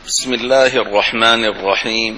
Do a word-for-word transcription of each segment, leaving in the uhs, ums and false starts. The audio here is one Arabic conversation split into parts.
بسم الله الرحمن الرحيم.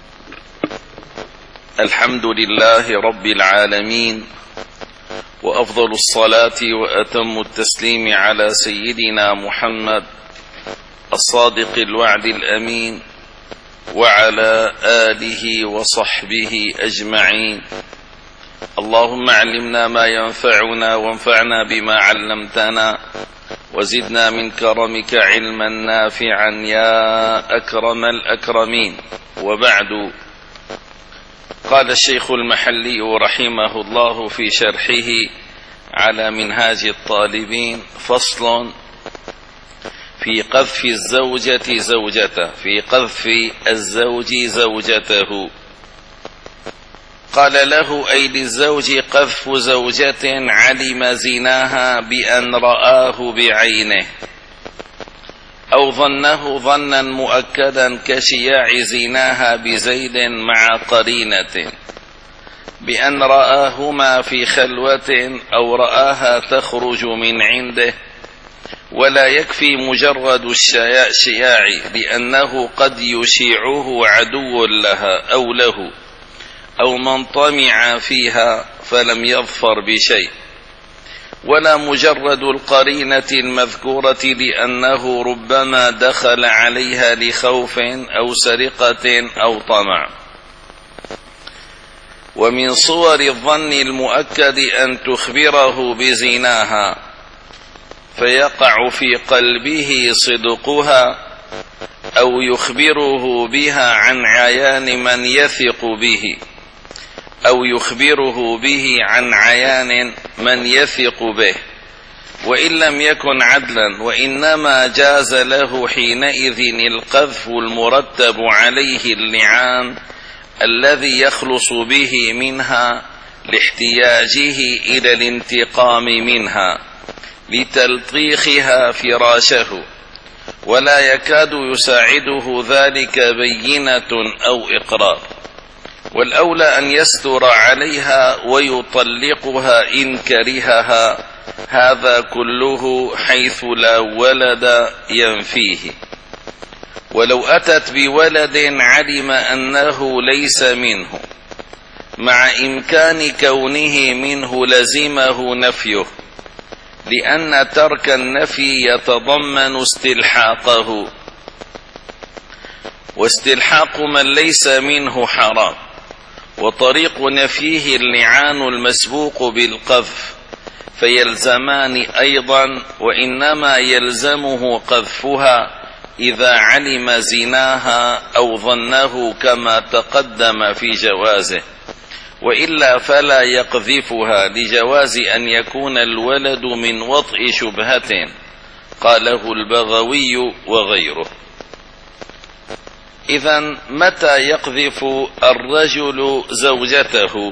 الحمد لله رب العالمين، وأفضل الصلاة وأتم التسليم على سيدنا محمد الصادق الوعد الأمين وعلى آله وصحبه أجمعين. اللهم علمنا ما ينفعنا وانفعنا بما علمتنا، وزدنا من كرمك علما نافعا يا أكرم الأكرمين. وبعد، قال الشيخ المحلي رحمه الله في شرحه على منهاج الطالبين: فصل في قذف الزوجة زوجته في قذف الزوج زوجته. قال له: أي للزوج قذف زوجة علم زناها بأن رآه بعينه أو ظنه ظنا مؤكدا كشياع زناها بزيد مع قرينة بأن رآهما في خلوة أو رآها تخرج من عنده، ولا يكفي مجرد الشياع لأنه قد يشيعه عدو لها أو له أو من طمع فيها فلم يظفر بشيء، ولا مجرد القرينة المذكورة لأنه ربما دخل عليها لخوف أو سرقة أو طمع. ومن صور الظن المؤكد أن تخبره بزناها فيقع في قلبه صدقها، أو يخبره بها عن عيان من يثق به أو يخبره به عن عيان من يثق به، وإن لم يكن عدلا، وإنما جاز له حينئذ القذف المرتب عليه اللعان الذي يخلص به منها لاحتياجه إلى الانتقام منها لتلطيخها فراشه، ولا يكاد يساعده ذلك بينة أو إقرار، والأولى أن يستر عليها ويطلقها إن كرهها، هذا كله حيث لا ولد ينفيه. ولو أتت بولد علم أنه ليس منه مع إمكان كونه منه لزمه نفيه، لأن ترك النفي يتضمن استلحاقه، واستلحاق من ليس منه حرام، وطريق نفيه اللعان المسبوق بالقذف، فيلزمان أيضا، وإنما يلزمه قذفها إذا علم زناها أو ظنه كما تقدم في جوازه، وإلا فلا يقذفها لجواز أن يكون الولد من وطئ شبهة، قاله البغوي وغيره. إذن متى يقذف الرجل زوجته؟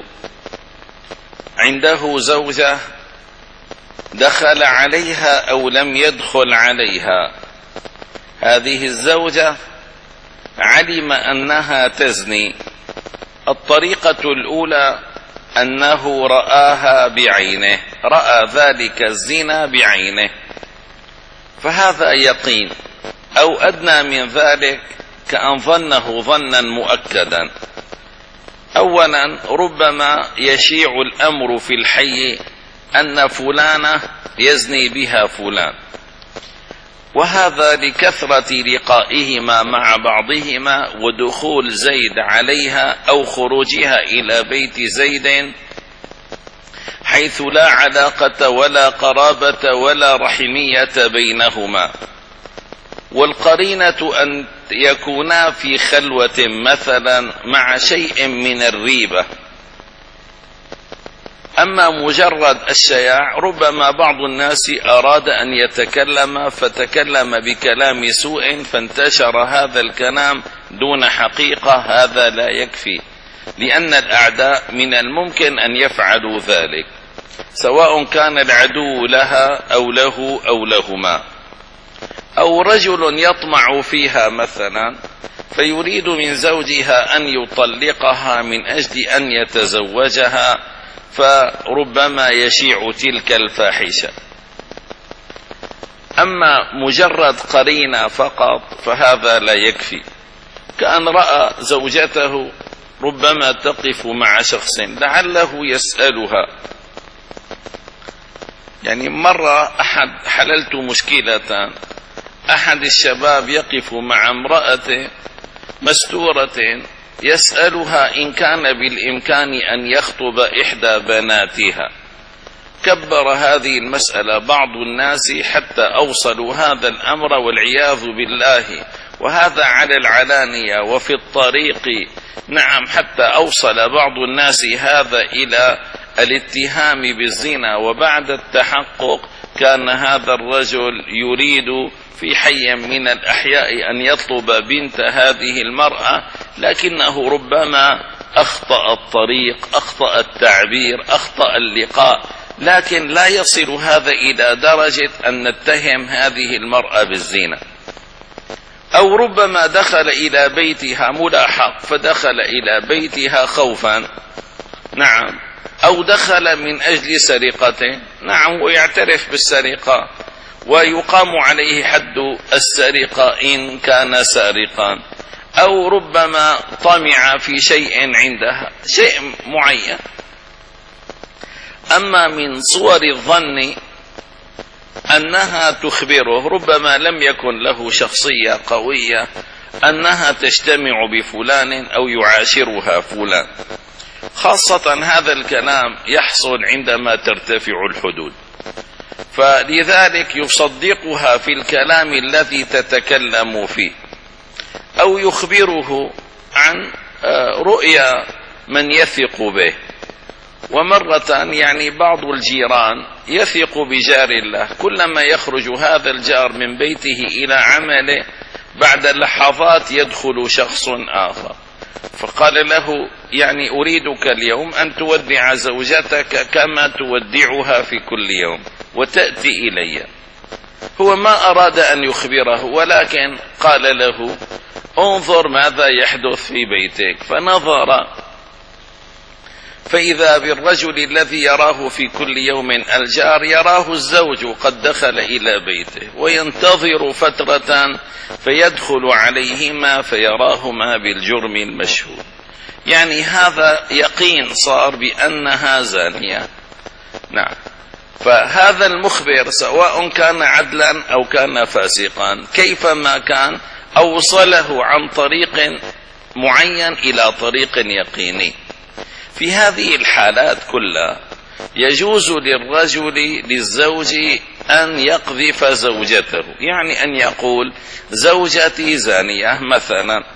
عنده زوجة دخل عليها أو لم يدخل عليها، هذه الزوجة علم أنها تزني. الطريقة الأولى أنه رآها بعينه، رأى ذلك الزنا بعينه، فهذا يقين، أو أدنى من ذلك كأن ظنه ظنا مؤكدا. أولا، ربما يشيع الأمر في الحي أن فلانة يزني بها فلان، وهذا لكثرة لقائهما مع بعضهما ودخول زيد عليها أو خروجها إلى بيت زيد، حيث لا علاقة ولا قرابة ولا رحمية بينهما، والقرينة أن يكونا في خلوة مثلا مع شيء من الريبة. أما مجرد الشياع، ربما بعض الناس أراد أن يتكلم فتكلم بكلام سوء فانتشر هذا الكلام دون حقيقة، هذا لا يكفي، لأن الأعداء من الممكن أن يفعلوا ذلك، سواء كان العدو لها أو له أو لهما. أو رجل يطمع فيها مثلا فيريد من زوجها أن يطلقها من أجل أن أما مجرد قرينة فقط فهذا لا يكفي. كأن رأى زوجته ربما تقف مع شخص لعله يسألها. يعني مرة أحد حللت مشكلة، أحد الشباب يقف مع امرأة مستورة يسألها إن كان بالإمكان أن يخطب إحدى بناتها. كبر هذه المسألة بعض الناس حتى أوصلوا هذا الأمر والعياذ بالله، وهذا على العلانية وفي الطريق. نعم، حتى أوصل بعض الناس هذا إلى الاتهام بالزنا، وبعد التحقق كان هذا الرجل يريد في حي من الأحياء أن يطلب بنت هذه المرأة، لكنه ربما أخطأ الطريق، أخطأ التعبير، أخطأ اللقاء، لكن لا يصل هذا إلى درجة أن نتهم هذه المرأة بالزنا. أو ربما دخل إلى بيتها ملاحق فدخل إلى بيتها خوفا، نعم، أو دخل من أجل سرقته، نعم، ويعترف بالسرقة ويقام عليه حد السرقة إن كان سارقا. أو ربما طمع في شيء عندها، شيء معين. أما من صور الظن أنها تخبره، ربما لم يكن له شخصية قوية، أنها تجتمع بفلان أو يعاشرها فلان. خاصة هذا الكلام يحصل عندما ترتفع الحدود، فلذلك يصدقها في الكلام الذي تتكلم فيه، أو يخبره عن رؤيا من يثق به. ومرة يعني بعض الجيران يثق بجار الله، كلما يخرج هذا الجار من بيته إلى عمله بعد لحظات يدخل شخص آخر، فقال له يعني أريدك اليوم أن تودع زوجتك كما تودعها في كل يوم وتأتي إلي. هو ما أراد أن يخبره، ولكن قال له انظر ماذا يحدث في بيتك. فنظر فإذا بالرجل الذي يراه في كل يوم الجار يراه الزوج قد دخل إلى بيته، وينتظر فترة فيدخل عليهما فيراهما بالجرم المشهود. يعني هذا يقين صار بأنها زانية. نعم، فهذا المخبر سواء كان عدلا أو كان فاسقا كيفما كان أوصله عن طريق معين إلى طريق يقيني. في هذه الحالات كلها يجوز للرجل للزوج أن يقذف زوجته، يعني أن يقول زوجتي زانية مثلا،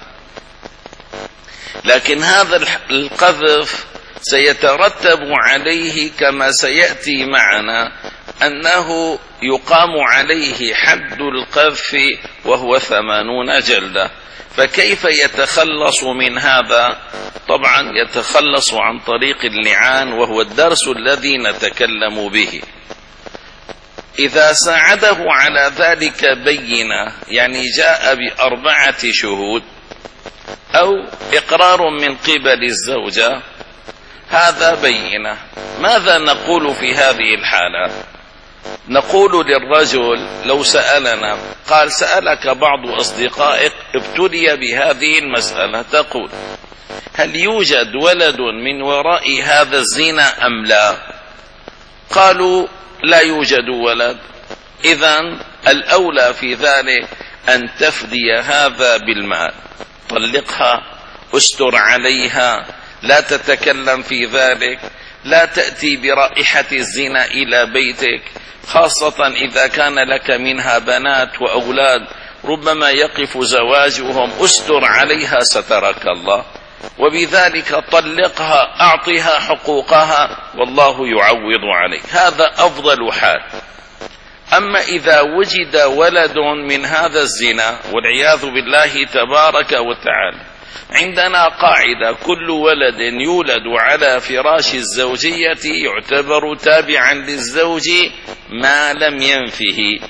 لكن هذا القذف سيترتب عليه كما سيأتي معنا أنه يقام عليه حد القذف وهو ثمانون جلدة. فكيف يتخلص من هذا؟ طبعا يتخلص عن طريق اللعان، وهو الدرس الذي نتكلم به. إذا ساعده على ذلك بينة، يعني جاء بأربعة شهود أو إقرار من قبل الزوجة، هذا بينة. ماذا نقول في هذه الحالة؟ نقول للرجل لو سألنا قال سألك بعض أصدقائك ابتلي بهذه المسألة، تقول هل يوجد ولد من وراء هذا الزنا أم لا؟ قالوا لا يوجد ولد. إذن الأولى في ذلك أن تفدي هذا بالمال، طلقها، استر عليها، لا تتكلم في ذلك، لا تأتي برائحة الزنا إلى بيتك، خاصة إذا كان لك منها بنات وأولاد ربما يقف زواجهم، استر عليها سترك الله، وبذلك طلقها، أعطها حقوقها، والله يعوض عليك. هذا أفضل حال. أما إذا وجد ولد من هذا الزنا والعياذ بالله تبارك وتعالى، عندنا قاعدة: كل ولد يولد على فراش الزوجية يعتبر تابعا للزوج ما لم ينفه،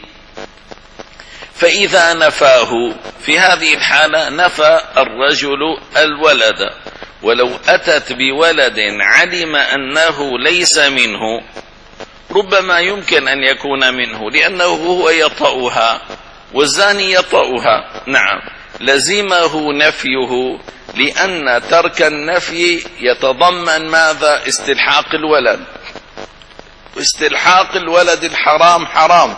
فإذا نفاه في هذه الحالة نفى الرجل الولد، ولو أتت بولد علم أنه ليس منه ربما يمكن أن يكون منه لأنه هو يطأها والزاني يطأها. نعم، لزمه نفيه، لأن ترك النفي يتضمن ماذا؟ استلحاق الولد، واستلحاق الولد الحرام حرام،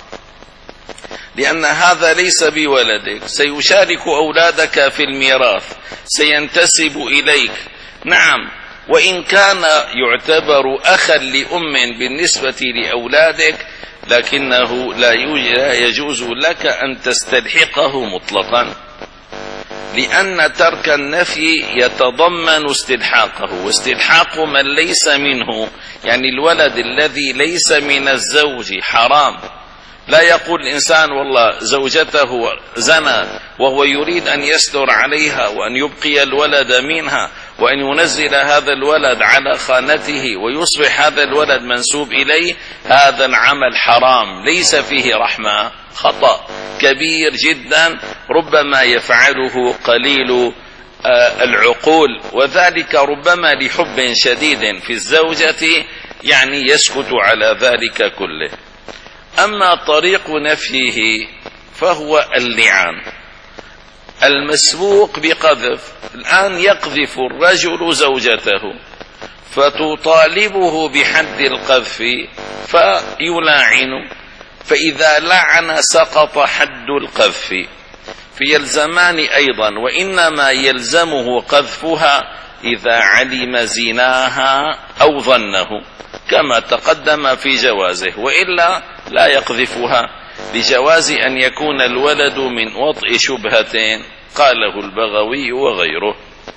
لأن هذا ليس بولدك، سيشارك أولادك في الميراث، سينتسب إليك. نعم، وإن كان يعتبر أخا لأم بالنسبة لأولادك، لكنه لا يجوز لك أن تستلحقه مطلقا، لأن ترك النفي يتضمن استلحاقه، واستلحاق من ليس منه، يعني الولد الذي ليس من الزوج حرام. لا يقول الإنسان والله زوجته زنى وهو يريد أن يستر عليها وأن يبقي الولد منها وأن ينزل هذا الولد على خانته ويصبح هذا الولد منسوب إليه، هذا العمل حرام ليس فيه رحمة، خطأ كبير جدا ربما يفعله قليل العقول، وذلك ربما لحب شديد في الزوجة يعني يسكت على ذلك كله. أما طريق نفيه فهو اللعان المسبوق بقذف. الآن يقذف الرجل زوجته فتطالبه بحد القذف فيلاعن، فإذا لعن سقط حد القذف، فيلزمان أيضا، وإنما يلزمه قذفها إذا علم زناها أو ظنه كما تقدم في جوازه، وإلا لا يقذفها، لجواز أن يكون الولد من وطئ شبهة قاله البغوي وغيره.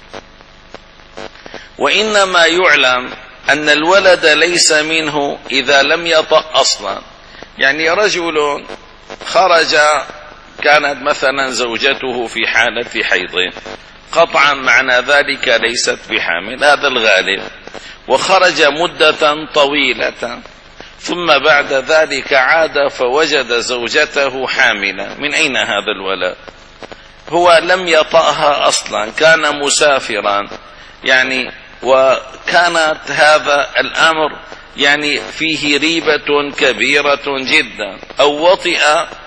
وإنما يعلم أن الولد ليس منه إذا لم يطأ أصلا، يعني رجل خرج كانت مثلا زوجته في حالة حيض، قطعا معنى ذلك ليست بحامل، هذا الغالب، وخرج مدة طويلة، ثم بعد ذلك عاد فوجد زوجته حاملة. من أين هذا الولد؟ هو لم يطأها أصلا، كان مسافرا يعني، وكانت هذا الأمر يعني فيه ريبة كبيرة جدا، أو وطئ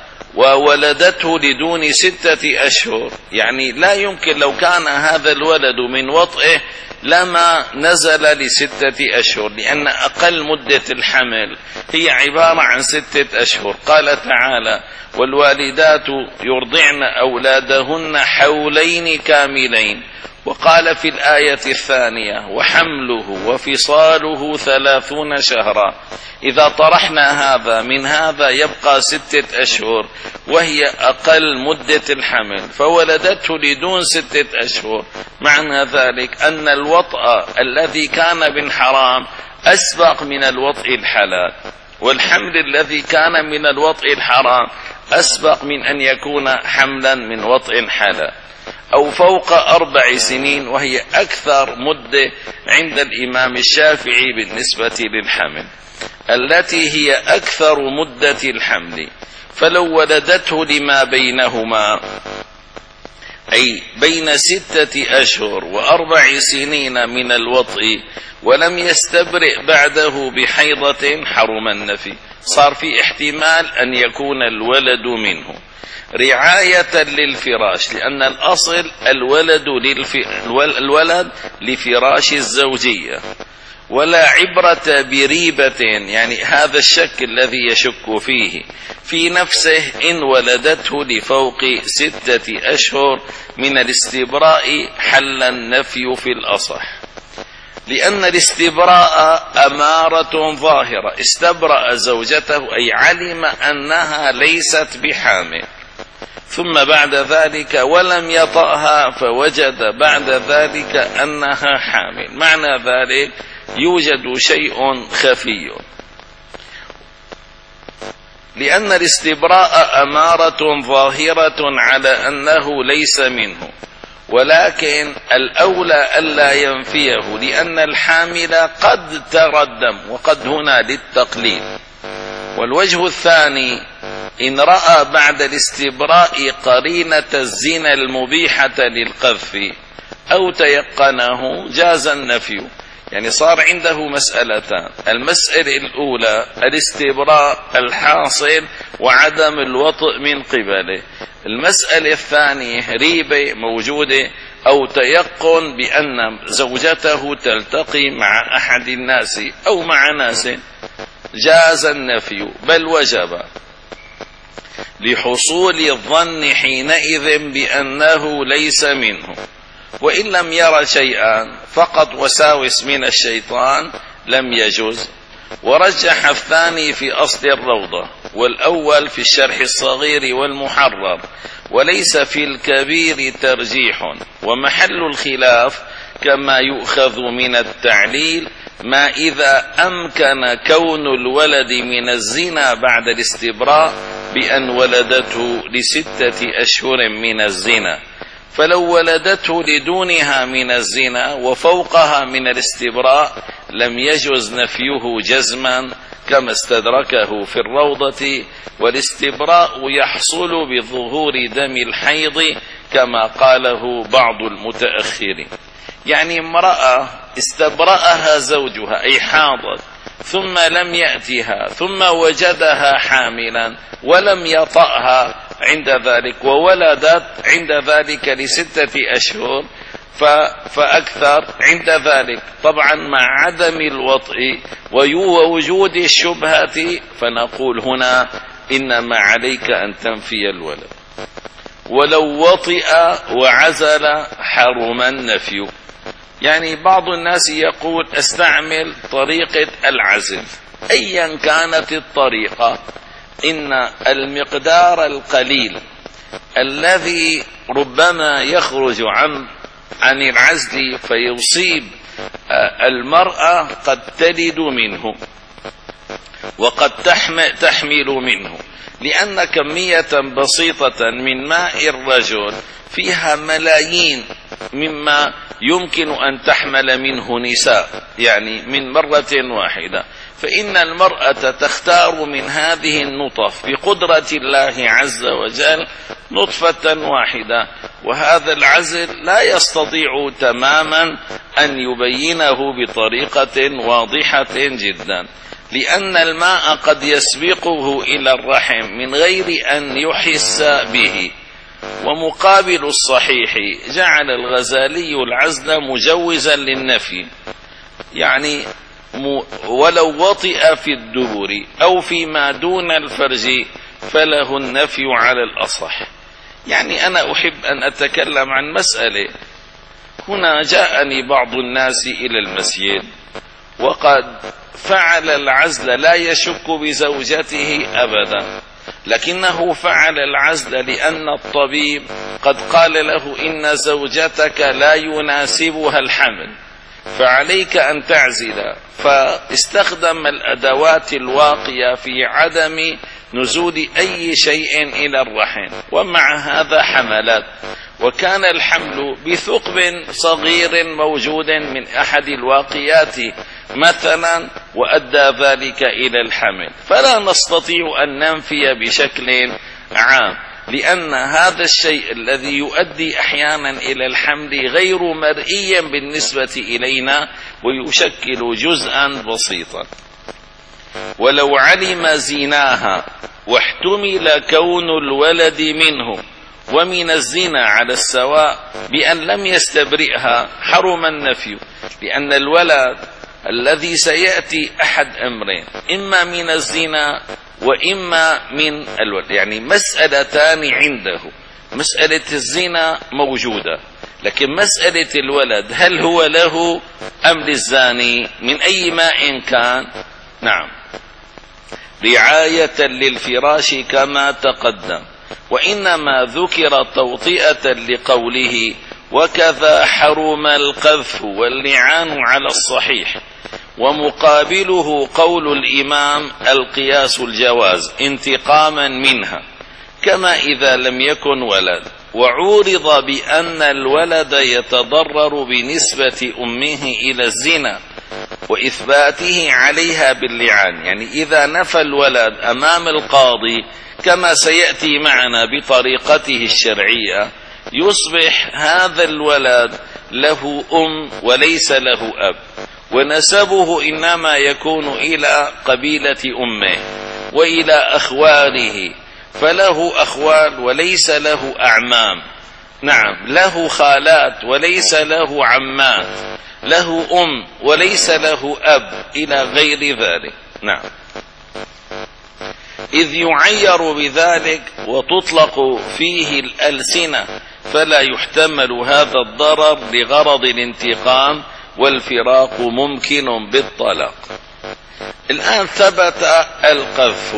وولدته لدون ستة أشهر، يعني لا يمكن، لو كان هذا الولد من وطئه لما نزل لستة أشهر، لأن أقل مدة الحمل هي عبارة عن ستة أشهر. قال تعالى: والوالدات يرضعن أولادهن حولين كاملين. وقال في الآية الثانية: وحمله وفصاله ثلاثون شهرا. إذا طرحنا هذا من هذا يبقى ستة أشهر، وهي أقل مدة الحمل، فولدته لدون ستة أشهر. معنى ذلك أن الوطأ الذي كان من حرام أسبق من الوطء الحلال، والحمل الذي كان من الوطء الحرام أسبق من أن يكون حملا من وطء حلال، أو فوق أربع سنين، وهي أكثر مدة عند الإمام الشافعي بالنسبة للحمل، التي هي أكثر مدة الحمل. فلو ولدته لما بينهما، أي بين ستة أشهر وأربع سنين من الوطء، ولم يستبرئ بعده بحيضة، حرم النفي، صار في احتمال أن يكون الولد منه، رعاية للفراش، لأن الأصل الولد, للف... الولد لفراش الزوجية، ولا عبرة بريبة، يعني هذا الشك الذي يشك فيه في نفسه إن ولدته لفوق ستة أشهر من الاستبراء حل النفي في الأصح، لأن الاستبراء أمارة ظاهرة، استبرأ زوجته أي علم أنها ليست بحامل، ثم بعد ذلك ولم يطأها فوجد بعد ذلك أنها حامل، معنى ذلك يوجد شيء خفي، لأن الاستبراء أمارة ظاهرة على أنه ليس منه، ولكن الأولى ألا ينفيه، لأن الحامل قد ترى الدم، وقد هنا للتقليل. والوجه الثاني: إن رأى بعد الاستبراء قرينة الزنا المبيحة للقذف أو تيقنه جاز النفي، يعني صار عنده مسألتان: المسألة الأولى الاستبراء الحاصل وعدم الوطء من قبله، المسألة الثانية ريبة موجودة أو تيقن بأن زوجته تلتقي مع أحد الناس أو مع ناس، جاز النفي بل وجب لحصول الظن حينئذ بأنه ليس منه، وإن لم ير شيئا فقط وساوس من الشيطان لم يجوز. ورجح الثاني في أصل الروضة، والأول في الشرح الصغير والمحرر، وليس في الكبير ترجيح. ومحل الخلاف كما يؤخذ من التعليل ما إذا أمكن كون الولد من الزنا بعد الاستبراء بأن ولدته لستة أشهر من الزنا، فلو ولدته لدونها من الزنا وفوقها من الاستبراء لم يجوز نفيه جزما كما استدركه في الروضة، والاستبراء يحصل بظهور دم الحيض كما قاله بعض المتأخرين. يعني امرأة استبرأها زوجها أي حاضت ثم لم يأتها ثم وجدها حاملا ولم يطأها عند ذلك وولدت عند ذلك لستة أشهر فأكثر عند ذلك، طبعا مع عدم الوطء ووجود الشبهة، فنقول هنا إنما عليك أن تنفي الولد. ولو وطئ وعزل حرم النفي. يعني بعض الناس يقول استعمل طريقة العزل أيا كانت الطريقة، إن المقدار القليل الذي ربما يخرج عن عن العزل فيصيب المرأة قد تلد منه وقد تحمل منه، لأن كمية بسيطة من ماء الرجل فيها ملايين مما يمكن أن تحمل منه نساء، يعني من مرة واحدة. فإن المرأة تختار من هذه النطف بقدرة الله عز وجل نطفة واحدة، وهذا العزل لا يستطيع تماما أن يبينه بطريقة واضحة جدا، لأن الماء قد يسبقه إلى الرحم من غير أن يحس به. ومقابل الصحيح جعل الغزالي العزل مجوزا للنفي، يعني ولو وطئ في الدبر أو فيما دون الفرج فله النفي على الأصح. يعني أنا أحب أن أتكلم عن مسألة. هنا جاءني بعض الناس إلى المسجد وقد فعل العزل لا يشك بزوجته أبدا، لكنه فعل العزل لأن الطبيب قد قال له إن زوجتك لا يناسبها الحمل فعليك أن تعزل، فاستخدم الأدوات الواقية في عدم نزول أي شيء إلى الرحم، ومع هذا حملت، وكان الحمل بثقب صغير موجود من أحد الواقيات مثلا وأدى ذلك إلى الحمل، فلا نستطيع أن ننفي بشكل عام، لأن هذا الشيء الذي يؤدي أحيانا إلى الحمل غير مرئي بالنسبة إلينا ويشكل جزءا بسيطا. ولو علم زناها واحتمل كون الولد منه ومن الزنا على السواء بأن لم يستبرئها حرم النفي، لأن الولد الذي سيأتي أحد أمرين، إما من الزنا وإما من الولد، يعني مسألتان عنده. مسألة الزنا موجودة، لكن مسألة الولد هل هو له أم للزاني من أي ماء كان؟ نعم، رعاية للفراش كما تقدم، وإنما ذكر توطئة لقوله وكذا حرم القذف واللعان على الصحيح، ومقابله قول الإمام القياس الجواز انتقاما منها، كما إذا لم يكن ولد وعورض بأن الولد يتضرر بنسبة أمه إلى الزنا وإثباته عليها باللعان. يعني إذا نفى الولد أمام القاضي كما سيأتي معنا بطريقته الشرعية يصبح هذا الولد له أم وليس له أب، ونسبه إنما يكون إلى قبيلة أمه وإلى أخواله، فله أخوال وليس له أعمام، نعم له خالات وليس له عمات، له أم وليس له أب، إلى غير ذلك. نعم، إذ يعير بذلك وتطلق فيه الألسنة، فلا يحتمل هذا الضرر لغرض الانتقام، والفراق ممكن بالطلاق. الآن ثبت القذف،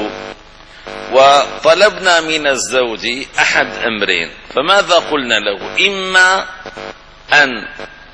وطلبنا من الزوج أحد أمرين، فماذا قلنا له؟ إما أن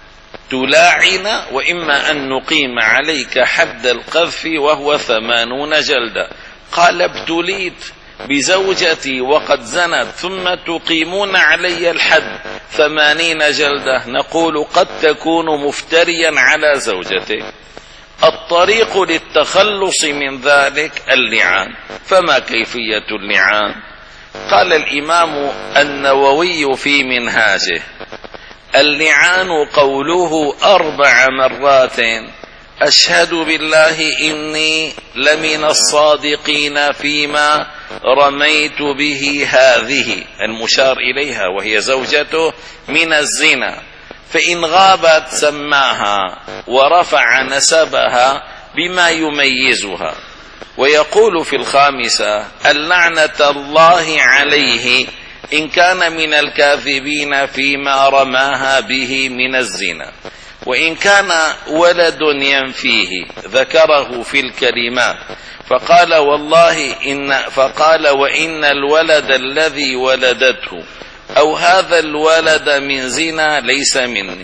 تلاعن، وإما أن نقيم عليك حد القذف وهو ثمانون جلدة. قال: ابتليت بزوجتي وقد زنت ثم تقيمون علي الحد ثمانين جلدة. نقول: قد تكون مفتريا على زوجتك، الطريق للتخلص من ذلك اللعان. فما كيفية اللعان؟ قال الإمام النووي في منهاجه: اللعان قوله أربع مرات: أشهد بالله إني لمن الصادقين فيما رميت به هذه، المشار إليها وهي زوجته، من الزنا، فإن غابت سماها ورفع نسبها بما يميزها. ويقول في الخامسة: اللعنة الله عليه إن كان من الكاذبين فيما رماها به من الزنا، وإن كان ولد ينفيه ذكره في الكلمات، فقال والله إن فقال وإن الولد الذي ولدته أو هذا الولد من زنا ليس مني.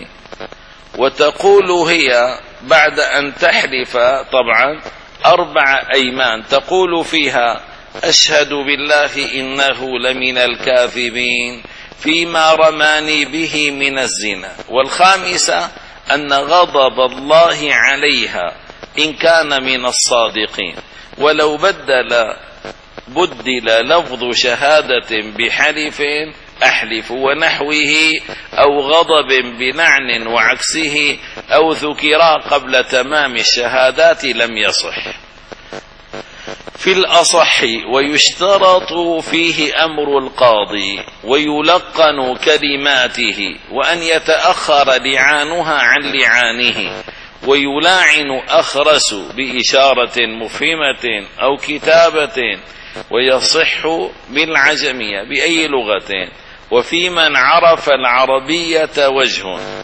وتقول هي بعد أن تحلف طبعا أربع أيمان، تقول فيها: أشهد بالله إنه لمن الكاذبين فيما رماني به من الزنا. والخامسة: أن غضب الله عليها إن كان من الصادقين. ولو بدل بدل لفظ شهادة بحلف أحلف ونحوه، أو غضب بلعن وعكسه، أو ذكرا قبل تمام الشهادات لم يصح. في الأصح ويشترط فيه أمر القاضي ويلقن كلماته، وأن يتأخر لعانها عن لعانه، ويلاعن أخرس بإشارة مفهمة أو كتابة، ويصح بالعجمية بأي لغة، وفي من عرف العربية وجه،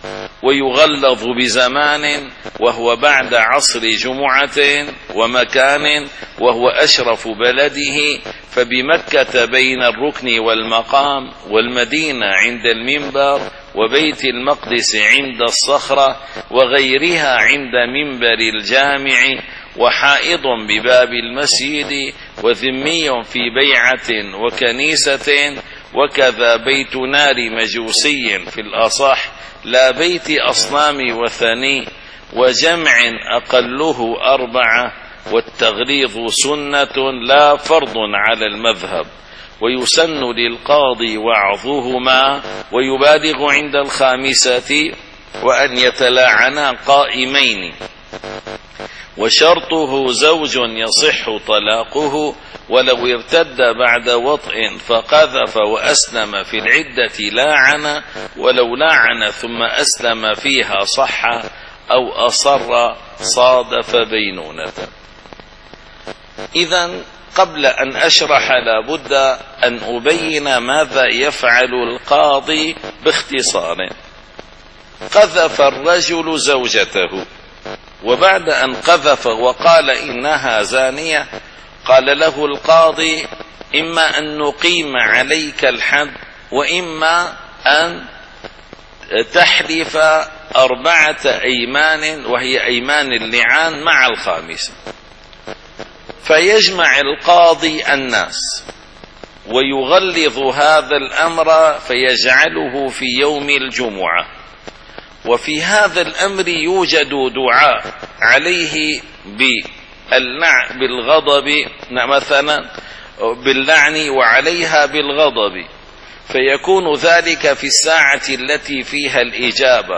ويغلظ بزمان وهو بعد عصر جمعة ومكان، وهو أشرف بلده، فبمكة بين الركن والمقام، والمدينة عند المنبر، وبيت المقدس عند الصخرة، وغيرها عند منبر الجامع، وحائض بباب المسجد، وذمي في بيعة وكنيسة، وكذا بيت نار مجوسي في الأصح، لا بيت أصنام وثني، وجمع أقله أربعة، والتغليظ سنة لا فرض على المذهب. ويسن للقاضي وعظهما، ويبالغ عند الخامسة، وأن يتلاعنا قائمين، وشرطه زوج يصح طلاقه، ولو ارتد بعد وطئ فقذف وأسلم في العدة لاعن، ولو لاعن ثم أسلم فيها صح، أو أصر صادف بينونة. إذن قبل أن أشرح لابد أن أبين ماذا يفعل القاضي باختصار. قذف الرجل زوجته، وبعد أن قذف وقال إنها زانية، قال له القاضي: إما أن نقيم عليك الحد، وإما أن تحلف أربعة أيمان، وهي أيمان اللعان مع الخامسة. فيجمع القاضي الناس ويغلظ هذا الأمر، فيجعله في يوم الجمعة. وفي هذا الأمر يوجد دعاء عليه باللعن بالغضب، مثلا باللعن، وعليها بالغضب، فيكون ذلك في الساعة التي فيها الإجابة،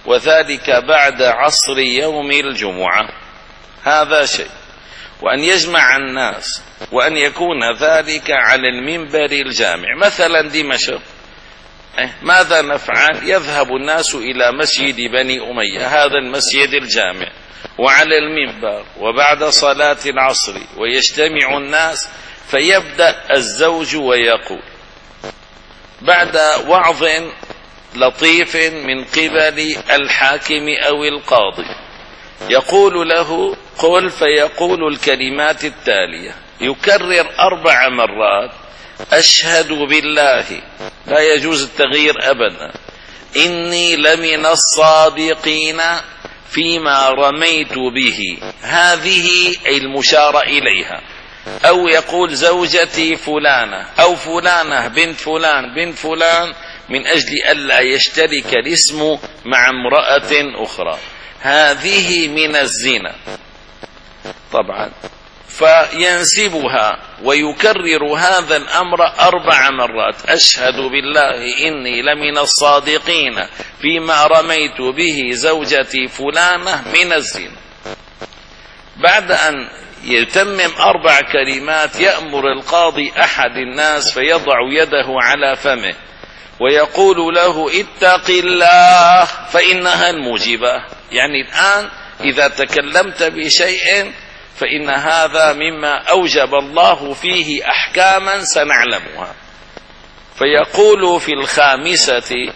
وذلك بعد عصر يوم الجمعة. هذا شيء. وأن يجمع الناس وأن يكون ذلك على المنبر الجامع. مثلا دمشق ماذا نفعل؟ يذهب الناس إلى مسجد بني أمية، هذا المسجد الجامع، وعلى المنبر وبعد صلاة العصر ويجتمع الناس، فيبدأ الزوج ويقول بعد وعظ لطيف من قبل الحاكم أو القاضي، يقول له قل، فيقول الكلمات التالية، يكرر أربع مرات: أشهد بالله، لا يجوز التغيير أبدا، إني لمن الصادقين فيما رميت به، هذه المشار إليها. أو يقول زوجتي فلانة أو فلانة بنت فلان بنت فلان، من أجل ألا يشترك الاسم مع امرأة أخرى، هذه من الزنا طبعا. فينسبها ويكرر هذا الأمر أربع مرات: أشهد بالله إني لمن الصادقين فيما رميت به زوجتي فلانة من الزنا. بعد أن يتمم أربع كلمات يأمر القاضي أحد الناس فيضع يده على فمه ويقول له: اتق الله فإنها الموجبة. يعني الآن إذا تكلمت بشيء فإن هذا مما أوجب الله فيه أحكاما سنعلمها. فيقول في الخامسة،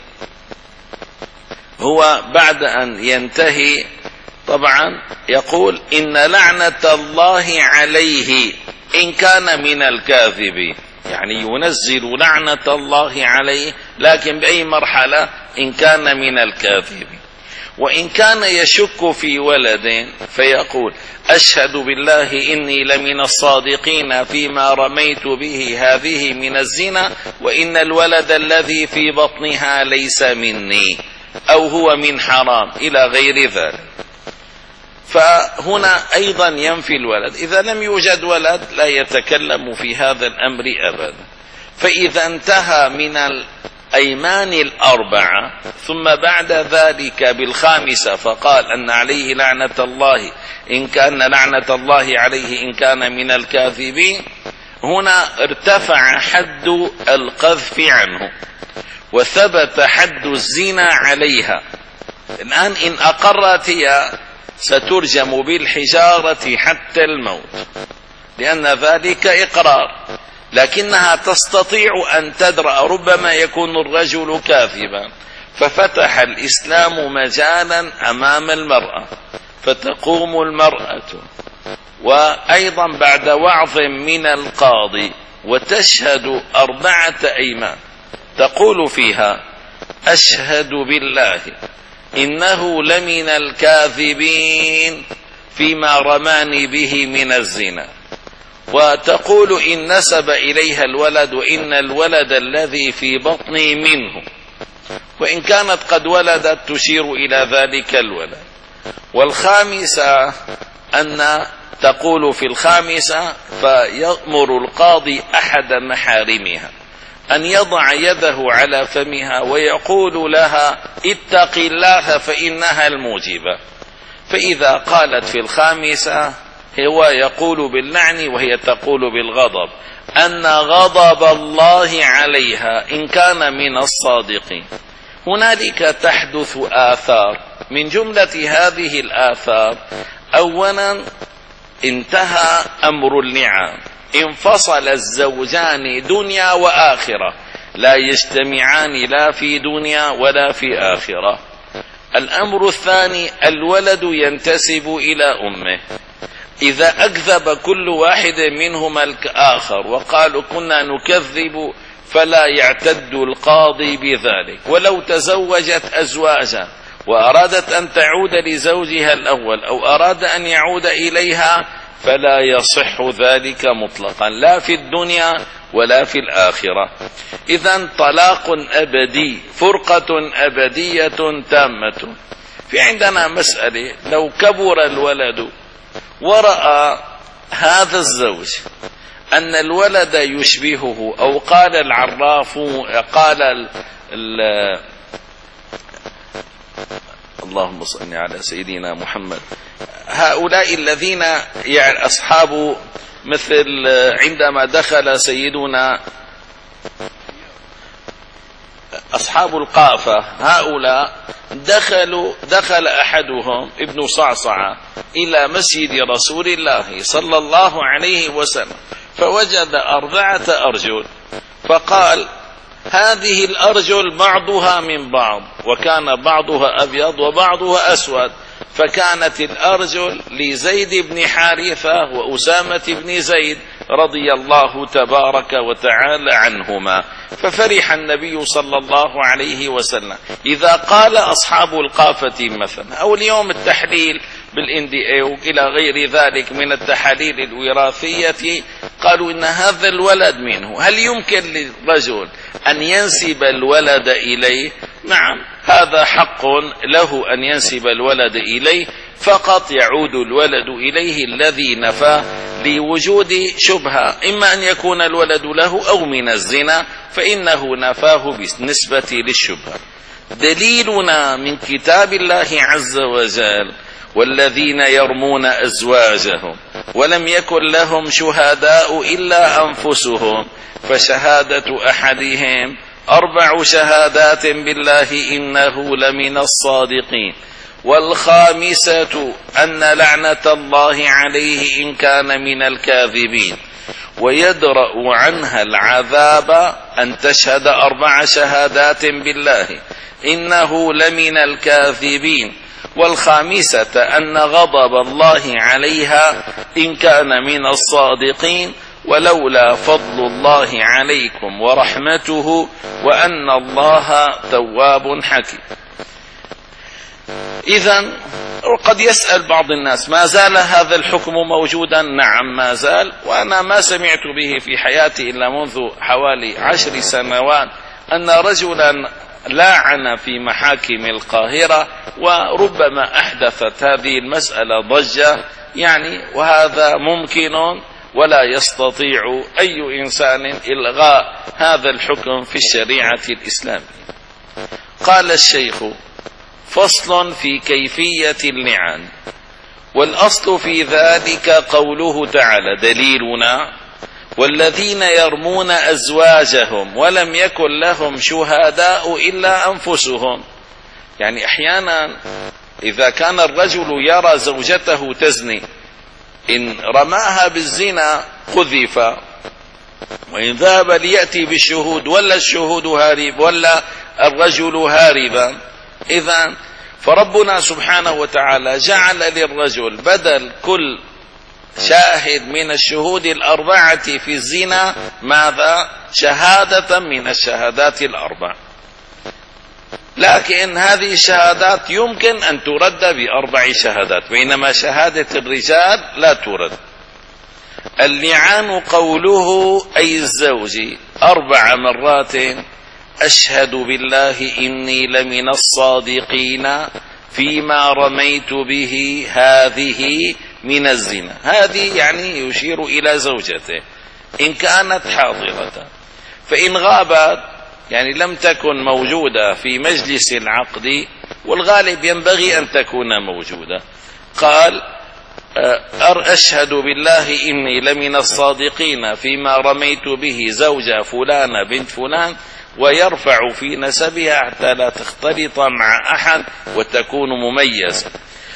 هو بعد أن ينتهي طبعا يقول: إن لعنة الله عليه إن كان من الكاذبين، يعني ينزل لعنة الله عليه، لكن بأي مرحلة؟ إن كان من الكاذبين. وإن كان يشك في ولد فيقول: أشهد بالله إني لمن الصادقين فيما رميت به، هذه من الزنا، وإن الولد الذي في بطنها ليس مني أو هو من حرام، إلى غير ذلك. فهنا أيضا ينفي الولد. إذا لم يوجد ولد لا يتكلم في هذا الأمر أبدا. فإذا انتهى من الأيمان الأربعة ثم بعد ذلك بالخامسة فقال أن عليه لعنة الله إن كان لعنة الله عليه إن كان من الكاذبين، هنا ارتفع حد القذف عنه وثبت حد الزنا عليها. الآن إن أقرت هي سترجم بالحجارة حتى الموت، لأن ذلك إقرار، لكنها تستطيع أن تدرأ، ربما يكون الرجل كاذبا، ففتح الإسلام مجالا أمام المرأة، فتقوم المرأة وأيضا بعد وعظ من القاضي وتشهد أربعة أيمان تقول فيها: أشهد بالله إنه لمن الكاذبين فيما رماني به من الزنا، وتقول إن نسب إليها الولد وإن الولد الذي في بطني منه، وإن كانت قد ولدت تشير إلى ذلك الولد. والخامسة أن تقول في الخامسة فيأمر القاضي أحد محارمها أن يضع يده على فمها ويقول لها: اتق الله فإنها الموجبة. فإذا قالت في الخامسة هو يقول باللعن وهي تقول بالغضب، أن غضب الله عليها إن كان من الصادقين. هنالك تحدث آثار، من جملة هذه الآثار: أولا انتهى أمر اللعان، انفصل الزوجان دنيا وآخرة، لا يجتمعان لا في دنيا ولا في آخرة. الأمر الثاني: الولد ينتسب إلى أمه، إذا أكذب كل واحد منهما الآخر وقالوا كنا نكذب فلا يعتد القاضي بذلك. ولو تزوجت أزواجا وأرادت أن تعود لزوجها الأول أو أراد أن يعود إليها فلا يصح ذلك مطلقا، لا في الدنيا ولا في الآخرة. إذن طلاق أبدي، فرقة أبدية تامة. في عندنا مسألة: لو كبر الولد ورأى هذا الزوج أن الولد يشبهه، أو قال العراف قال ال ال اللهم صل على سيدنا محمد. هؤلاء الذين يعني أصحاب مثل عندما دخل سيدنا أصحاب القافة، هؤلاء دخلوا دخل أحدهم ابن صعصعة إلى مسجد رسول الله صلى الله عليه وسلم فوجد أربعة أرجل، فقال هذه الأرجل بعضها من بعض، وكان بعضها أبيض وبعضها أسود، فكانت الأرجل لزيد بن حارثة وأسامة بن زيد رضي الله تبارك وتعالى عنهما. ففرح النبي صلى الله عليه وسلم. إذا قال أصحاب القافة مثلا، أو اليوم التحليل بالإن دي إيه إلى غير ذلك من التحاليل الوراثية، قالوا إن هذا الولد منه، هل يمكن للرجل أن ينسب الولد إليه؟ نعم، هذا حق له أن ينسب الولد إليه، فقط يعود الولد إليه الذي نفاه لوجود شبهة، إما أن يكون الولد له أو من الزنا، فإنه نفاه بالنسبة للشبهة. دليلنا من كتاب الله عز وجل: والذين يرمون أزواجهم ولم يكن لهم شهداء إلا أنفسهم فشهادة أحدهم أربع شهادات بالله إنه لمن الصادقين، والخامسة أن لعنة الله عليه إن كان من الكاذبين، ويدرأ عنها العذاب أن تشهد أربع شهادات بالله إنه لمن الكاذبين، والخامسة أن غضب الله عليها إن كان من الصادقين، ولولا فضل الله عليكم ورحمته وأن الله تواب حكيم. إذن قد يسأل بعض الناس: ما زال هذا الحكم موجودا؟ نعم ما زال، وأنا ما سمعت به في حياتي إلا منذ حوالي عشر سنوات أن رجلا لاعن في محاكم القاهرة، وربما أحدثت هذه المسألة ضجة يعني، وهذا ممكن ولا يستطيع أي إنسان إلغاء هذا الحكم في الشريعة الإسلامية. قال الشيخ: فصل في كيفية اللعان، والأصل في ذلك قوله تعالى: دليلنا: والذين يرمون أزواجهم ولم يكن لهم شهداء إلا أنفسهم. يعني أحيانا إذا كان الرجل يرى زوجته تزني، إن رماها بالزنا قذف، وإن ذهب ليأتي بالشهود ولا الشهود هارب ولا الرجل هاربا. إذن فربنا سبحانه وتعالى جعل للرجل بدل كل شاهد من الشهود الأربعة في الزنا ماذا؟ شهادة من الشهادات الأربع. لكن هذه الشهادات يمكن أن ترد بأربع شهادات، بينما شهادة الرجال لا ترد. اللعان قوله أي الزوج أربع مرات: أشهد بالله إني لمن الصادقين فيما رميت به هذه من الزنا. هذه يعني يشير إلى زوجته إن كانت حاضرة، فإن غابت يعني لم تكن موجودة في مجلس العقد، والغالب ينبغي أن تكون موجودة، قال: أشهد بالله إني لمن الصادقين فيما رميت به زوج فلان بنت فلان، ويرفع في نسبها حتى لا تختلط مع أحد وتكون مميزة.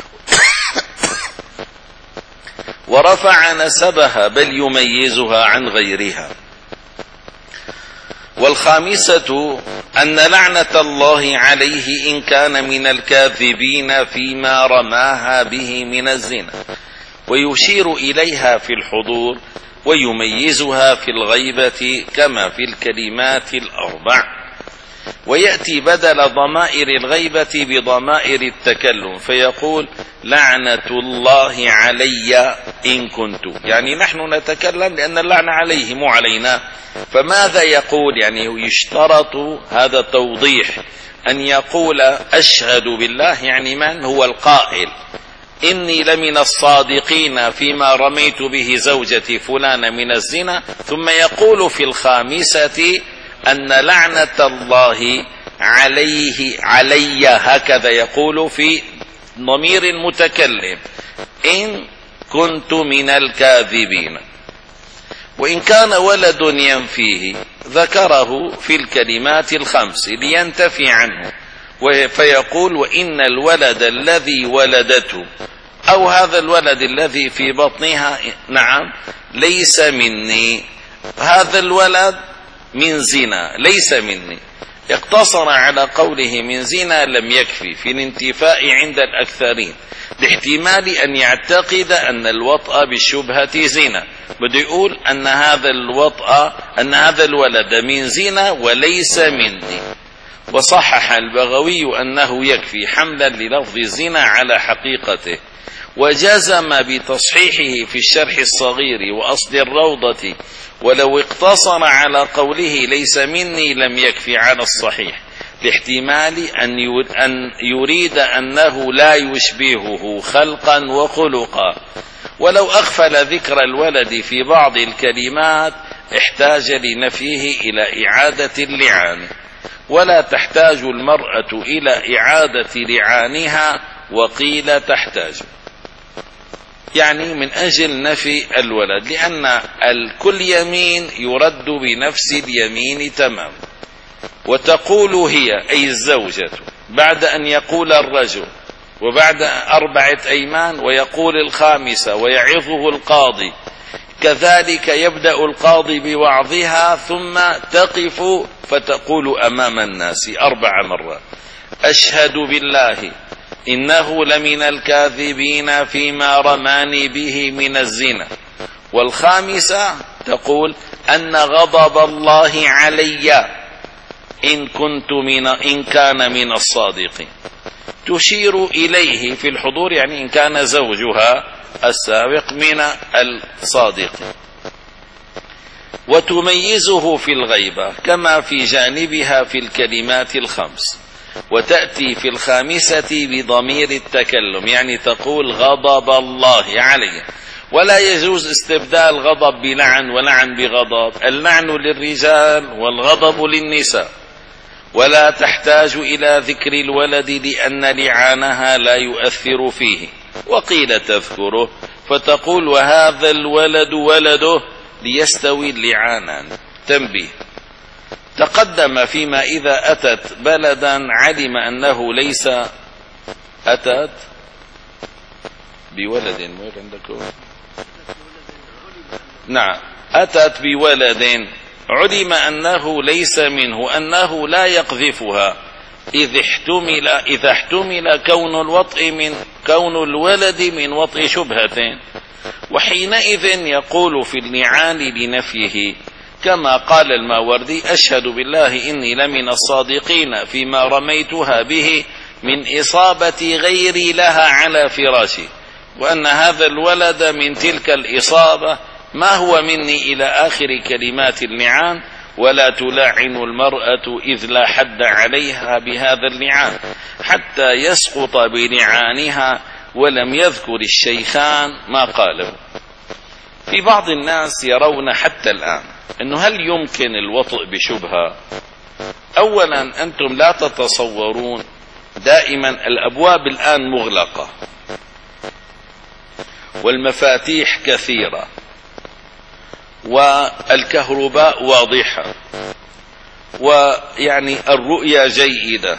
ورفع نسبها بل يميزها عن غيرها. والخامسة أن لعنة الله عليه إن كان من الكاذبين فيما رماها به من الزنا، ويشير إليها في الحضور ويميزها في الغيبة كما في الكلمات الأربع. ويأتي بدل ضمائر الغيبة بضمائر التكلم، فيقول: لعنة الله علي إن كنت، يعني نحن نتكلم لأن اللعنة عليه مو علينا. فماذا يقول؟ يعني يشترط هذا توضيح أن يقول: أشهد بالله، يعني من هو القائل إني لمن الصادقين فيما رميت به زوجتي فلان من الزنا، ثم يقول في الخامسة أن لعنة الله عليه علي، هكذا يقول في ضمير المتكلم، إن كنت من الكاذبين. وإن كان ولد ينفيه ذكره في الكلمات الخمس لينتفي عنه، فيقول وإن الولد الذي ولدته، أو هذا الولد الذي في بطنها، نعم، ليس مني، هذا الولد من زنا ليس مني. اقتصر على قوله من زنا لم يكفي في الانتفاء عند الأكثرين، لاحتمال أن يعتقد أن الوطأ بالشبهة زنا، بده يقول أن هذا الوطأ أن هذا الولد من زنا وليس مني. وصحح البغوي أنه يكفي حملا للفظ الزنا على حقيقته، وجزم بتصحيحه في الشرح الصغير وأصل الروضة، ولو اقتصر على قوله ليس مني لم يكفي على الصحيح، لاحتمال أن يريد أنه لا يشبهه خلقا وخلقا. ولو أغفل ذكر الولد في بعض الكلمات احتاج لنفيه إلى إعادة اللعان، ولا تحتاج المرأة إلى إعادة لعانها، وقيل تحتاج، يعني من أجل نفي الولد، لأن الكل يمين يرد بنفس اليمين تمام. وتقول هي أي الزوجة بعد أن يقول الرجل، وبعد أربعة أيمان ويقول الخامسة ويعظه القاضي، كذلك يبدأ القاضي بوعظها ثم تقف فتقول أمام الناس أربع مرات أشهد بالله إنه لمن الكاذبين فيما رماني به من الزنا. والخامسة تقول أن غضب الله علي إن كنت من إن كان من الصادقين، تشير إليه في الحضور، يعني إن كان زوجها السابق من الصادقين. وتميزه في الغيبة كما في جانبها في الكلمات الخمس، وتأتي في الخامسة بضمير التكلم، يعني تقول غضب الله عليه. ولا يجوز استبدال غضب بلعن ولعن بغضب، اللعن للرجال والغضب للنساء. ولا تحتاج إلى ذكر الولد لأن لعانها لا يؤثر فيه، وقيل تذكره فتقول وهذا الولد ولده ليستوي اللعانان. تنبيه: تقدم فيما إذا أتت بلدا علم أنه ليس أتت بولد وين عندكم؟ نعم، أتت بولد علم أنه ليس منه، أنه لا يقذفها، إذ احتمل إذا احتمل كون الوطء من كون الولد من وطء شبهة، وحينئذ يقول في اللعان لنفيه كما قال الماوردي أشهد بالله إني لمن الصادقين فيما رميتها به من إصابة غيري لها على فراشي، وأن هذا الولد من تلك الإصابة ما هو مني إلى آخر كلمات اللعان. ولا تلاعن المرأة إذ لا حد عليها بهذا اللعان حتى يسقط بلعانها، ولم يذكر الشيخان ما قاله. في بعض الناس يرون حتى الآن أنه هل يمكن الوطء بشبهة؟ أولا أنتم لا تتصورون، دائما الأبواب الآن مغلقة والمفاتيح كثيرة والكهرباء واضحة ويعني الرؤية جيدة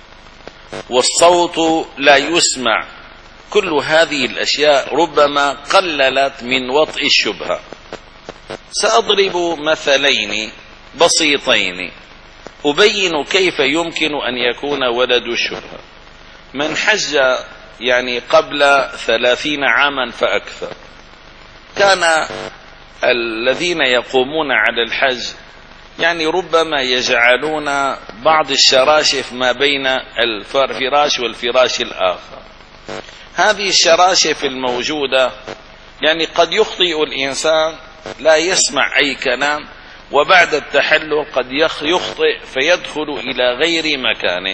والصوت لا يسمع، كل هذه الأشياء ربما قللت من وطئ الشبهة. سأضرب مثلين بسيطين أبين كيف يمكن أن يكون ولد الشبهة. من حج يعني قبل ثلاثين عاما فأكثر، كان الذين يقومون على الحج يعني ربما يجعلون بعض الشراشف ما بين الفراش والفراش الآخر. هذه الشراشف الموجودة يعني قد يخطئ الإنسان لا يسمع أي كلام، وبعد التحلل قد يخطئ فيدخل إلى غير مكانه،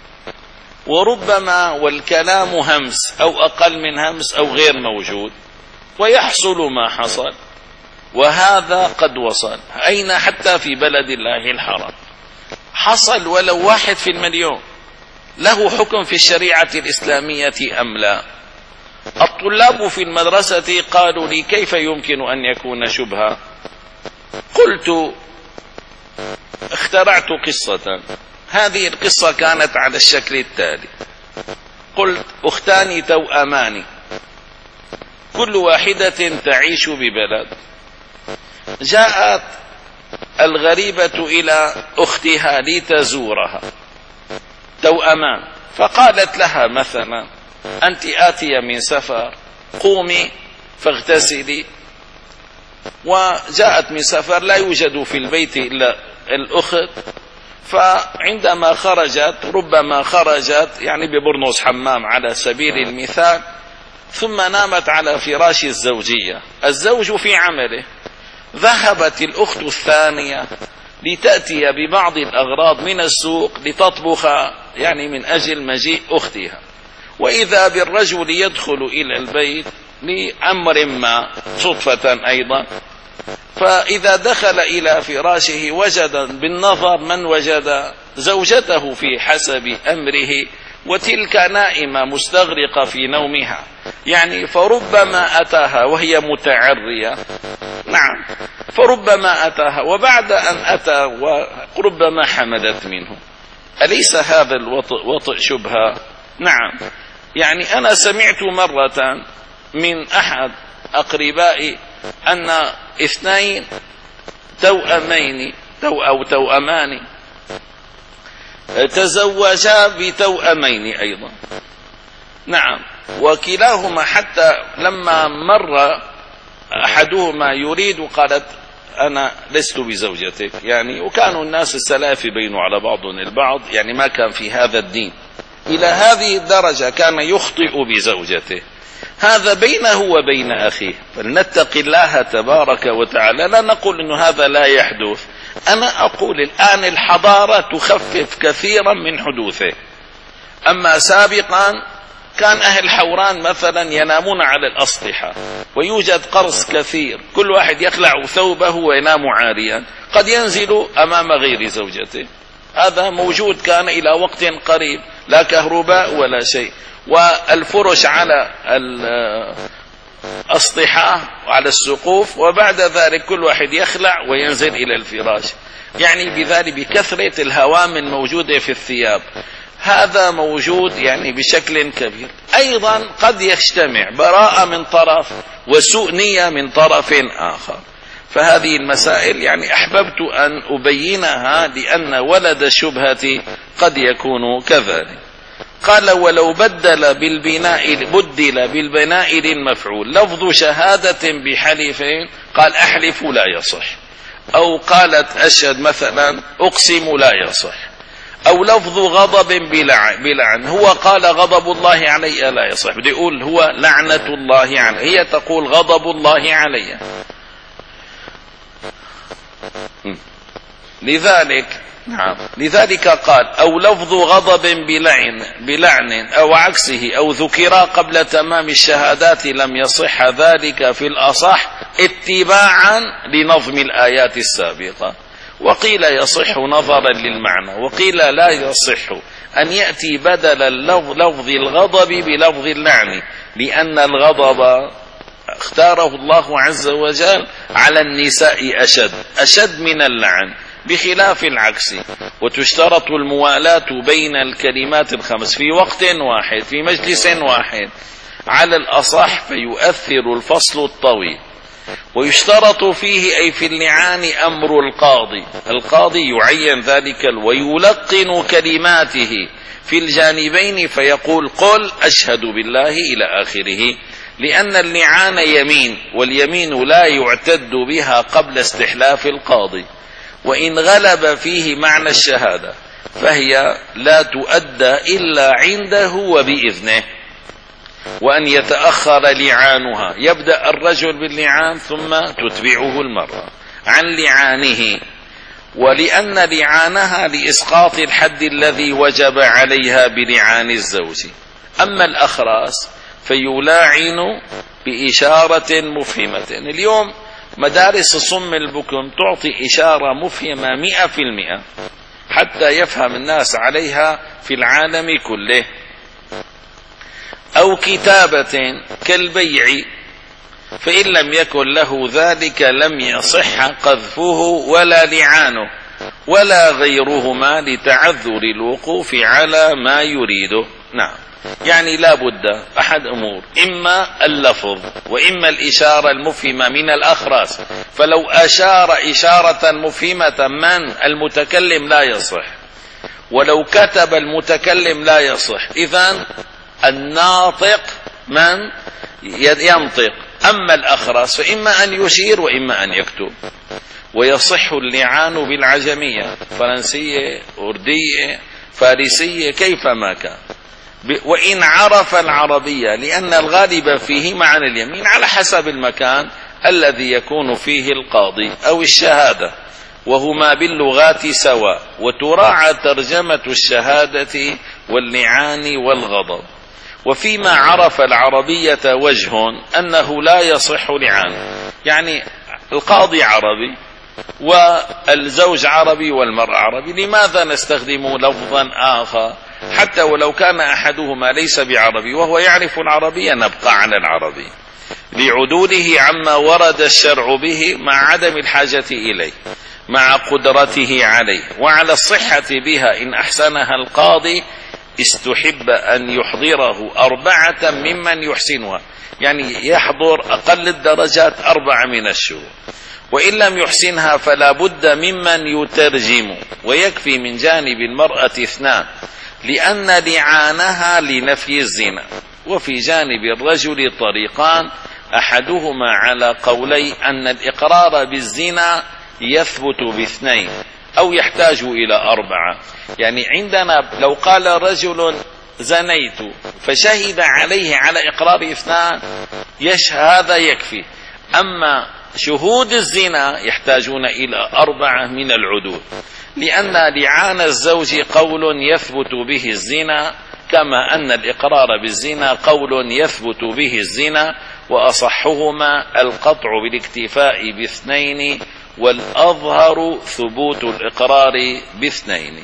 وربما والكلام همس أو أقل من همس أو غير موجود، ويحصل ما حصل. وهذا قد وصل أين؟ حتى في بلد الله الحرام حصل ولو واحد في المليون له حكم في الشريعة الإسلامية أم لا؟ الطلاب في المدرسة قالوا لي كيف يمكن أن يكون شبهة؟ قلت اخترعت قصة. هذه القصة كانت على الشكل التالي: قلت أختان توأمان كل واحدة تعيش ببلد، جاءت الغريبة إلى أختها لتزورها، توأمان، فقالت لها مثلا: أنت آتية من سفر، قومي فاغتسلي. وجاءت من سفر لا يوجد في البيت إلا الأخت، فعندما خرجت ربما خرجت يعني ببرنوس حمام على سبيل المثال، ثم نامت على فراش الزوجية، الزوج في عمله، ذهبت الأخت الثانية لتأتي ببعض الأغراض من السوق لتطبخ يعني من أجل مجيء أختها، وإذا بالرجل يدخل إلى البيت لأمر ما صدفة أيضا، فإذا دخل إلى فراشه وجد بالنظر من وجد زوجته في حسب أمره، وتلك نائمة مستغرقة في نومها، يعني فربما أتاها وهي متعرية، نعم، فربما أتاها وبعد أن أتى وربما حملت منه. أليس هذا الوطئ وطئ شبهة؟ نعم. يعني أنا سمعت مرة من أحد أقربائي أن اثنين توأمين تو أو توأمان تزوجا بتوأمين أيضا، نعم، وكلاهما حتى لما مر أحدهما يريد قالت: أنا لست بزوجتك، يعني وكانوا الناس السلاف بينوا على بعضهم البعض، يعني ما كان في هذا الدين، إلى هذه الدرجة كان يخطئ بزوجته. هذا بينه وبين أخيه، فلنتق الله تبارك وتعالى، لا نقول أن هذا لا يحدث، أنا أقول الآن الحضارة تخفف كثيرا من حدوثه. أما سابقا كان أهل حوران مثلا ينامون على الأسطحة ويوجد قرص كثير، كل واحد يخلع ثوبه وينام عاريا، قد ينزل أمام غير زوجته، هذا موجود كان إلى وقت قريب، لا كهرباء ولا شيء، والفرش على الأسطحة وعلى السقوف، وبعد ذلك كل واحد يخلع وينزل إلى الفراش، يعني بذلك بكثرة الهوام الموجودة في الثياب، هذا موجود يعني بشكل كبير. أيضا قد يجتمع براءة من طرف وسوء نية من طرف آخر، فهذه المسائل يعني أحببت أن أبينها لأن ولد الشبهة قد يكون كذلك. قال: ولو بدل بالبناء بدل بالبناء للمفعول لفظ شهادة بحلفين، قال: أحلف لا يصح، أو قالت أشهد مثلا أقسم لا يصح، أو لفظ غضب بلعن، هو قال غضب الله علي لا يصح، بده يقول هو لعنة الله علي، هي تقول غضب الله علي. لذلك نعم لذلك قال: أو لفظ غضب بلعن بلعن أو عكسه، أو ذكرا قبل تمام الشهادات لم يصح ذلك في الأصح اتباعا لنظم الآيات السابقة. وقيل يصح نظرا للمعنى، وقيل لا يصح أن يأتي بدل لفظ الغضب بلفظ اللعن، لأن الغضب اختاره الله عز وجل على النساء أشد أشد من اللعن، بخلاف العكس. وتشترط الموالاة بين الكلمات الخمس في وقت واحد في مجلس واحد على الأصح، فيؤثر الفصل الطويل. ويشترط فيه أي في اللعان أمر القاضي، القاضي يعين ذلك ويلقن كلماته في الجانبين، فيقول: قل أشهد بالله إلى آخره، لأن اللعان يمين، واليمين لا يعتد بها قبل استحلاف القاضي، وإن غلب فيه معنى الشهادة فهي لا تؤدى إلا عنده وبإذنه، وأن يتأخر لعانها، يبدأ الرجل باللعان ثم تتبعه المرأة عن لعانه، ولأن لعانها لإسقاط الحد الذي وجب عليها بلعان الزوج. أما الأخراس فيلاعن بإشارة مفهمة. اليوم مدارس الصم البكم تعطي إشارة مفهمة مئة في المئة، حتى يفهم الناس عليها في العالم كله. أو كتابة كالبيع، فإن لم يكن له ذلك لم يصح قذفه ولا لعانه ولا غيرهما لتعذر الوقوف على ما يريده. نعم، يعني لا بد أحد أمور، إما اللفظ وإما الإشارة المفهمة من الأخراس. فلو أشار إشارة مفهمة من المتكلم لا يصح، ولو كتب المتكلم لا يصح. إذن الناطق من ينطق، أما الأخراس فإما أن يشير وإما أن يكتب. ويصح اللعان بالعجمية، فرنسية، أردية، فارسية، كيفما كان، وإن عرف العربية، لأن الغالب فيه معنى اليمين على حسب المكان الذي يكون فيه القاضي أو الشهادة، وهما باللغات سواء، وتراعى ترجمة الشهادة واللعان والغضب. وفيما عرف العربية وجه أنه لا يصح لعان، يعني القاضي عربي والزوج عربي والمرأة عربي، لماذا نستخدم لفظا آخر حتى ولو كان أحدهما ليس بعربي وهو يعرف العربية؟ نبقى على العربي لعدوله عما ورد الشرع به مع عدم الحاجة إليه، مع قدرته عليه، وعلى الصحة بها إن أحسنها القاضي استحب أن يحضره أربعة ممن يحسنها، يعني يحضر أقل الدرجات أربعة من الشهور، وإن لم يحسنها فلا بد ممن يترجم، ويكفي من جانب المرأة اثنان لأن لعانها لنفي الزنا. وفي جانب الرجل طريقان، أحدهما على قولي أن الإقرار بالزنا يثبت باثنين أو يحتاج إلى أربعة. يعني عندنا لو قال رجل زنيت فشهد عليه على إقرار اثنان يش هذا يكفي، أما شهود الزنا يحتاجون إلى أربعة من العدول، لأن لعان الزوج قول يثبت به الزنا، كما أن الإقرار بالزنا قول يثبت به الزنا، وأصحهما القطع بالاكتفاء باثنين، والأظهر ثبوت الإقرار باثنين.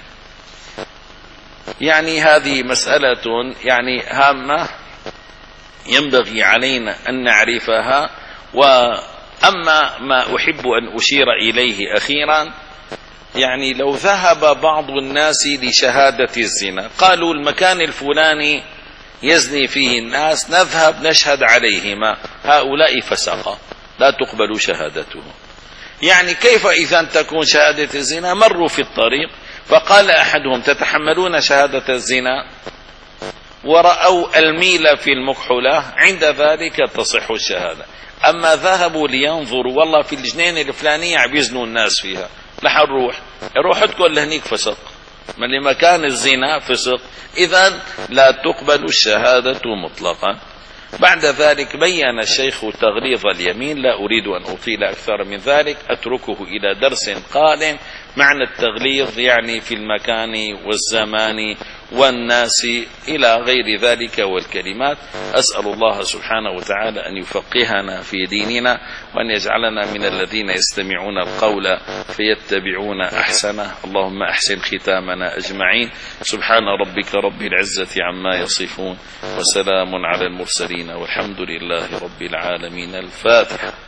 يعني هذه مسألة يعني هامة ينبغي علينا أن نعرفها. وأما ما أحب أن أشير إليه أخيرا، يعني لو ذهب بعض الناس لشهادة الزنا، قالوا المكان الفلاني يزني فيه الناس، نذهب نشهد عليهما، هؤلاء فسقة لا تقبل شهادتهم. يعني كيف إذا تكون شهادة الزنا؟ مروا في الطريق فقال أحدهم تتحملون شهادة الزنا، ورأوا الميل في المكحلة، عند ذلك تصح الشهادة. أما ذهبوا لينظروا والله في الجنين الفلانية عم يزنوا الناس فيها، نحن نروح روح تقول لهنيك فسق، من لمكان الزنا فسق، إذن لا تقبل الشهادة مطلقا. بعد ذلك بين الشيخ تغليظ اليمين، لا أريد أن أطيل أكثر من ذلك، أتركه إلى درس قادم. معنى التغليظ يعني في المكان والزمان والناس إلى غير ذلك والكلمات. أسأل الله سبحانه وتعالى أن يفقهنا في ديننا، وأن يجعلنا من الذين يستمعون القول فيتبعون أحسنه. اللهم أحسن ختامنا أجمعين. سبحان ربك رب العزة عما يصفون، وسلام على المرسلين، والحمد لله رب العالمين. الفاتحة.